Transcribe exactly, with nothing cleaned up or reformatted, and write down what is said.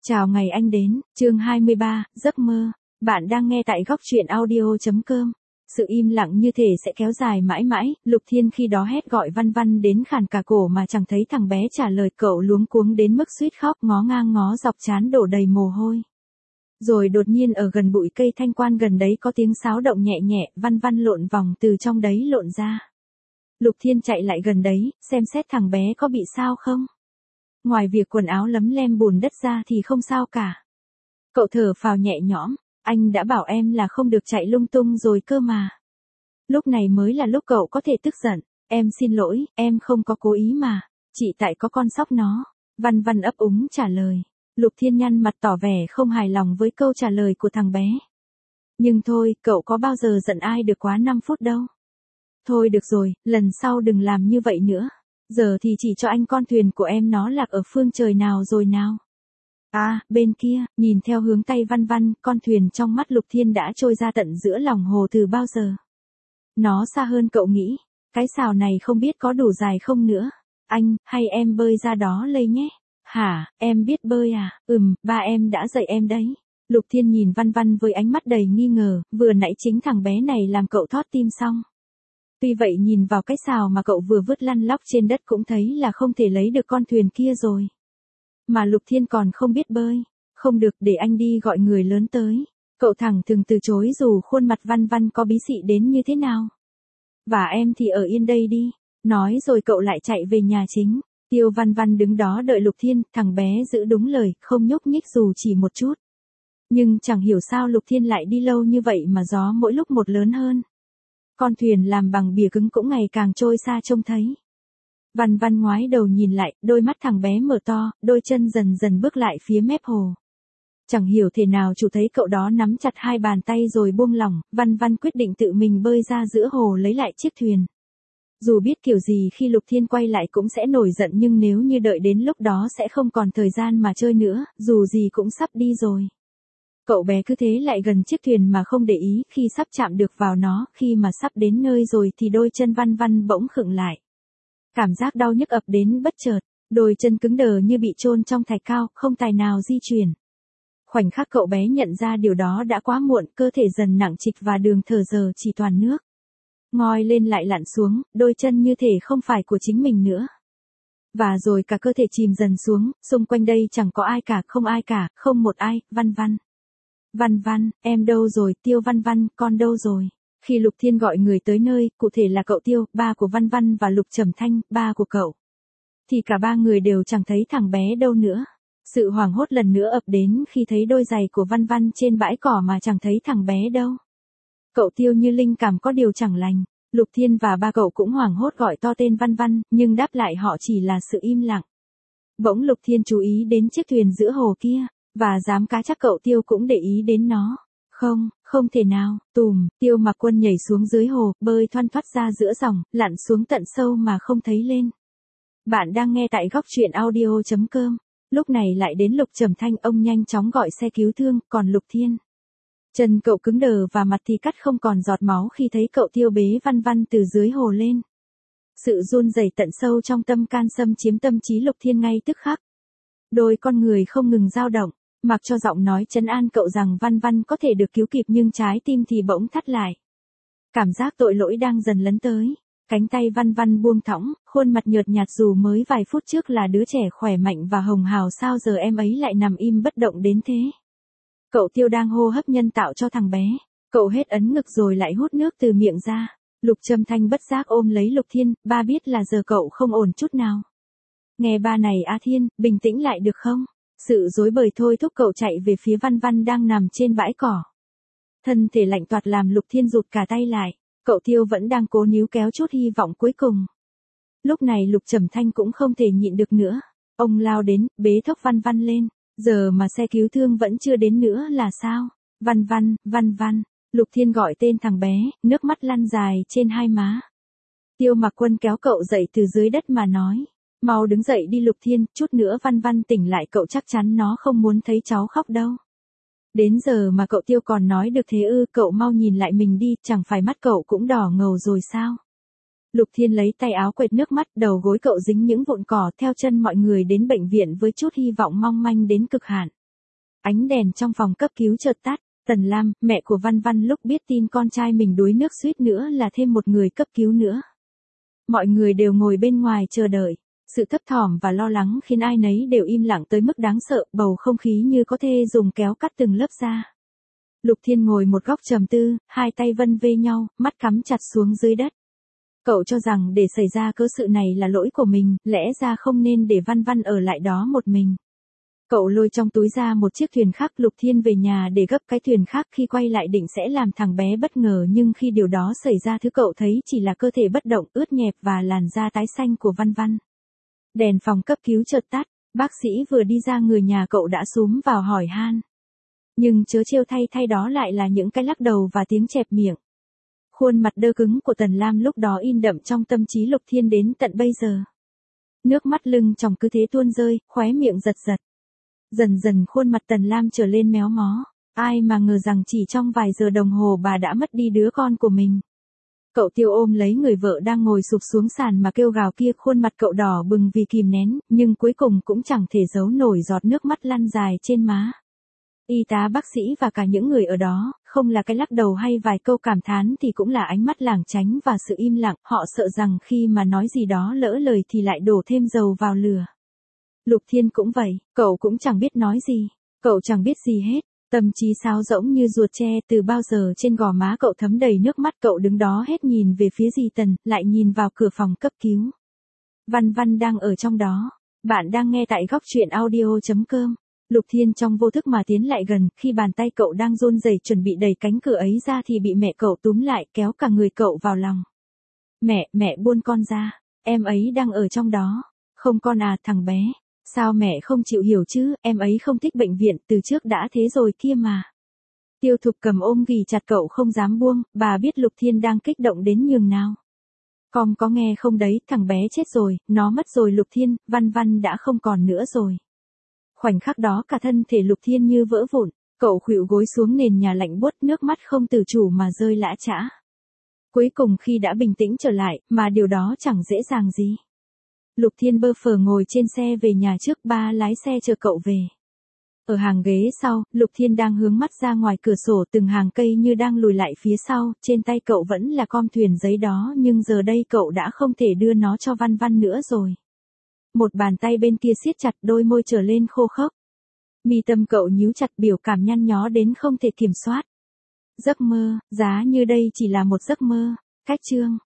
Chào ngày anh đến, chương hai mươi ba, giấc mơ. Bạn đang nghe tại góc truyện audio.com. Sự im lặng như thể sẽ kéo dài mãi mãi, Lục Thiên khi đó hét gọi Văn Văn đến khàn cả cổ mà chẳng thấy thằng bé trả lời, cậu luống cuống đến mức suýt khóc, ngó ngang ngó dọc trán đổ đầy mồ hôi. Rồi đột nhiên ở gần bụi cây thanh quan gần đấy có tiếng sáo động nhẹ nhẹ, Văn Văn lộn vòng từ trong đấy lộn ra. Lục Thiên chạy lại gần đấy, xem xét thằng bé có bị sao không. Ngoài việc quần áo lấm lem bùn đất ra thì không sao cả. Cậu thở phào nhẹ nhõm, anh đã bảo em là không được chạy lung tung rồi cơ mà. Lúc này mới là lúc cậu có thể tức giận, em xin lỗi, em không có cố ý mà, chỉ tại có con sóc nó. Văn Văn ấp úng trả lời. Lục Thiên nhăn mặt tỏ vẻ không hài lòng với câu trả lời của thằng bé. Nhưng thôi, cậu có bao giờ giận ai được quá năm phút đâu. Thôi được rồi, lần sau đừng làm như vậy nữa. Giờ thì chỉ cho anh con thuyền của em nó lạc ở phương trời nào rồi nào. À, bên kia, nhìn theo hướng tay Văn Văn, con thuyền trong mắt Lục Thiên đã trôi ra tận giữa lòng hồ từ bao giờ. Nó xa hơn cậu nghĩ, cái sào này không biết có đủ dài không nữa. Anh, hay em bơi ra đó lây nhé. Hả, em biết bơi à? Ừm, ba em đã dạy em đấy. Lục Thiên nhìn Văn Văn với ánh mắt đầy nghi ngờ, vừa nãy chính thằng bé này làm cậu thót tim xong. Tuy vậy nhìn vào cái sào mà cậu vừa vứt lăn lóc trên đất cũng thấy là không thể lấy được con thuyền kia rồi. Mà Lục Thiên còn không biết bơi. Không được, để anh đi gọi người lớn tới. Cậu thẳng thừng từ chối dù khuôn mặt Văn Văn có bí xị đến như thế nào. Và em thì ở yên đây đi. Nói rồi cậu lại chạy về nhà chính. Tiêu Văn Văn đứng đó đợi Lục Thiên, thằng bé giữ đúng lời, không nhúc nhích dù chỉ một chút. Nhưng chẳng hiểu sao Lục Thiên lại đi lâu như vậy mà gió mỗi lúc một lớn hơn. Con thuyền làm bằng bìa cứng cũng ngày càng trôi xa trông thấy. Văn Văn ngoái đầu nhìn lại, đôi mắt thằng bé mở to, đôi chân dần dần bước lại phía mép hồ. Chẳng hiểu thế nào chủ thấy cậu đó nắm chặt hai bàn tay rồi buông lỏng, Văn Văn quyết định tự mình bơi ra giữa hồ lấy lại chiếc thuyền. Dù biết kiểu gì khi Lục Thiên quay lại cũng sẽ nổi giận, nhưng nếu như đợi đến lúc đó sẽ không còn thời gian mà chơi nữa, dù gì cũng sắp đi rồi. Cậu bé cứ thế lại gần chiếc thuyền mà không để ý, khi sắp chạm được vào nó, khi mà sắp đến nơi rồi thì đôi chân Văn Văn bỗng khựng lại. Cảm giác đau nhức ập đến bất chợt, đôi chân cứng đờ như bị chôn trong thạch cao, không tài nào di chuyển. Khoảnh khắc cậu bé nhận ra điều đó đã quá muộn, cơ thể dần nặng trịch và đường thở giờ chỉ toàn nước. Ngoi lên lại lặn xuống, đôi chân như thể không phải của chính mình nữa. Và rồi cả cơ thể chìm dần xuống, xung quanh đây chẳng có ai cả, không ai cả, không một ai. Văn Văn. Văn Văn, em đâu rồi? Tiêu Văn Văn, con đâu rồi? Khi Lục Thiên gọi người tới nơi, cụ thể là cậu Tiêu, ba của Văn Văn và Lục Trầm Thanh, ba của cậu, thì cả ba người đều chẳng thấy thằng bé đâu nữa. Sự hoảng hốt lần nữa ập đến khi thấy đôi giày của Văn Văn trên bãi cỏ mà chẳng thấy thằng bé đâu. Cậu Tiêu như linh cảm có điều chẳng lành. Lục Thiên và ba cậu cũng hoảng hốt gọi to tên Văn Văn, nhưng đáp lại họ chỉ là sự im lặng. Bỗng Lục Thiên chú ý đến chiếc thuyền giữa hồ kia, và dám cá chắc cậu Tiêu cũng để ý đến nó. Không, không thể nào. Tùm, Tiêu Mặc Quân nhảy xuống dưới hồ, bơi thoăn thoắt ra giữa dòng, lặn xuống tận sâu mà không thấy lên. Bạn đang nghe tại góc truyện audio.com. Lúc này lại đến Lục Trầm Thanh, ông nhanh chóng gọi xe cứu thương, còn Lục Thiên, chân cậu cứng đờ và mặt thì cắt không còn giọt máu khi thấy cậu Tiêu bế Văn Văn từ dưới hồ lên. Sự run rẩy tận sâu trong tâm can xâm chiếm tâm trí Lục Thiên ngay tức khắc. Đôi con người không ngừng dao động, mặc cho giọng nói trấn an cậu rằng Văn Văn có thể được cứu kịp, nhưng trái tim thì bỗng thắt lại. Cảm giác tội lỗi đang dần lấn tới. Cánh tay Văn Văn buông thõng, khuôn mặt nhợt nhạt dù mới vài phút trước là đứa trẻ khỏe mạnh và hồng hào, sao giờ em ấy lại nằm im bất động đến thế. Cậu Tiêu đang hô hấp nhân tạo cho thằng bé. Cậu hết ấn ngực rồi lại hút nước từ miệng ra. Lục Trầm Thanh bất giác ôm lấy Lục Thiên, ba biết là giờ cậu không ổn chút nào. Nghe ba này A Thiên, bình tĩnh lại được không? Sự rối bời thôi thúc cậu chạy về phía Văn Văn đang nằm trên bãi cỏ. Thân thể lạnh toạt làm Lục Thiên rụt cả tay lại. Cậu Tiêu vẫn đang cố níu kéo chút hy vọng cuối cùng. Lúc này Lục Trầm Thanh cũng không thể nhịn được nữa. Ông lao đến, bế thốc Văn Văn lên. Giờ mà xe cứu thương vẫn chưa đến nữa là sao? Văn Văn, Văn Văn. Lục Thiên gọi tên thằng bé, nước mắt lăn dài trên hai má. Tiêu Mặc Quân kéo cậu dậy từ dưới đất mà nói. Mau đứng dậy đi Lục Thiên, chút nữa Văn Văn tỉnh lại cậu chắc chắn nó không muốn thấy cháu khóc đâu. Đến giờ mà cậu Tiêu còn nói được thế ư? Cậu mau nhìn lại mình đi, chẳng phải mắt cậu cũng đỏ ngầu rồi sao? Lục Thiên lấy tay áo quệt nước mắt, đầu gối cậu dính những vụn cỏ, theo chân mọi người đến bệnh viện với chút hy vọng mong manh đến cực hạn. Ánh đèn trong phòng cấp cứu chợt tắt. Tần Lam, mẹ của Văn Văn lúc biết tin con trai mình đuối nước suýt nữa là thêm một người cấp cứu nữa. Mọi người đều ngồi bên ngoài chờ đợi. Sự thấp thỏm và lo lắng khiến ai nấy đều im lặng tới mức đáng sợ, bầu không khí như có thể dùng kéo cắt từng lớp da. Lục Thiên ngồi một góc trầm tư, hai tay vân vê nhau, mắt cắm chặt xuống dưới đất. Cậu cho rằng để xảy ra cớ sự này là lỗi của mình, lẽ ra không nên để Văn Văn ở lại đó một mình. Cậu lôi trong túi ra một chiếc thuyền khác. Lục Thiên về nhà để gấp cái thuyền khác, khi quay lại định sẽ làm thằng bé bất ngờ, nhưng khi điều đó xảy ra thứ cậu thấy chỉ là cơ thể bất động, ướt nhẹp và làn da tái xanh của Văn Văn. Đèn phòng cấp cứu chợt tắt, bác sĩ vừa đi ra người nhà cậu đã xúm vào hỏi han. Nhưng chớ trêu thay thay đó lại là những cái lắc đầu và tiếng chẹp miệng. Khuôn mặt đơ cứng của Tần Lam lúc đó in đậm trong tâm trí Lục Thiên đến tận bây giờ. Nước mắt lưng tròng cứ thế tuôn rơi, khóe miệng giật giật. Dần dần khuôn mặt Tần Lam trở lên méo mó. Ai mà ngờ rằng chỉ trong vài giờ đồng hồ bà đã mất đi đứa con của mình. Cậu Tiêu ôm lấy người vợ đang ngồi sụp xuống sàn mà kêu gào kia, khuôn mặt cậu đỏ bừng vì kìm nén, nhưng cuối cùng cũng chẳng thể giấu nổi giọt nước mắt lăn dài trên má. Y tá, bác sĩ và cả những người ở đó, không là cái lắc đầu hay vài câu cảm thán thì cũng là ánh mắt lảng tránh và sự im lặng, họ sợ rằng khi mà nói gì đó lỡ lời thì lại đổ thêm dầu vào lửa. Lục Thiên cũng vậy, cậu cũng chẳng biết nói gì, cậu chẳng biết gì hết, tâm trí sáo rỗng như ruột tre, từ bao giờ trên gò má cậu thấm đầy nước mắt. Cậu đứng đó hết nhìn về phía dì Tần, lại nhìn vào cửa phòng cấp cứu. Văn Văn đang ở trong đó, bạn đang nghe tại góc truyện audio chấm com. Lục Thiên trong vô thức mà tiến lại gần, khi bàn tay cậu đang run rẩy chuẩn bị đẩy cánh cửa ấy ra thì bị mẹ cậu túm lại, kéo cả người cậu vào lòng. Mẹ, mẹ buông con ra, em ấy đang ở trong đó. Không con à, thằng bé. Sao mẹ không chịu hiểu chứ, em ấy không thích bệnh viện, từ trước đã thế rồi kia mà. Tiêu Thục cầm ôm ghì chặt cậu không dám buông, bà biết Lục Thiên đang kích động đến nhường nào. Con có nghe không đấy, thằng bé chết rồi, nó mất rồi Lục Thiên, Văn Văn đã không còn nữa rồi. Khoảnh khắc đó cả thân thể Lục Thiên như vỡ vụn, cậu khuỵu gối xuống nền nhà lạnh buốt, nước mắt không tự chủ mà rơi lã chã. Cuối cùng khi đã bình tĩnh trở lại, mà điều đó chẳng dễ dàng gì. Lục Thiên bơ phờ ngồi trên xe về nhà trước, ba lái xe chờ cậu về. Ở hàng ghế sau, Lục Thiên đang hướng mắt ra ngoài cửa sổ, từng hàng cây như đang lùi lại phía sau, trên tay cậu vẫn là com thuyền giấy đó, nhưng giờ đây cậu đã không thể đưa nó cho Văn Văn nữa rồi. Một bàn tay bên kia siết chặt, đôi môi trở lên khô khốc. Mi tâm cậu nhíu chặt, biểu cảm nhăn nhó đến không thể kiểm soát. Giấc mơ, giá như đây chỉ là một giấc mơ. Cách chương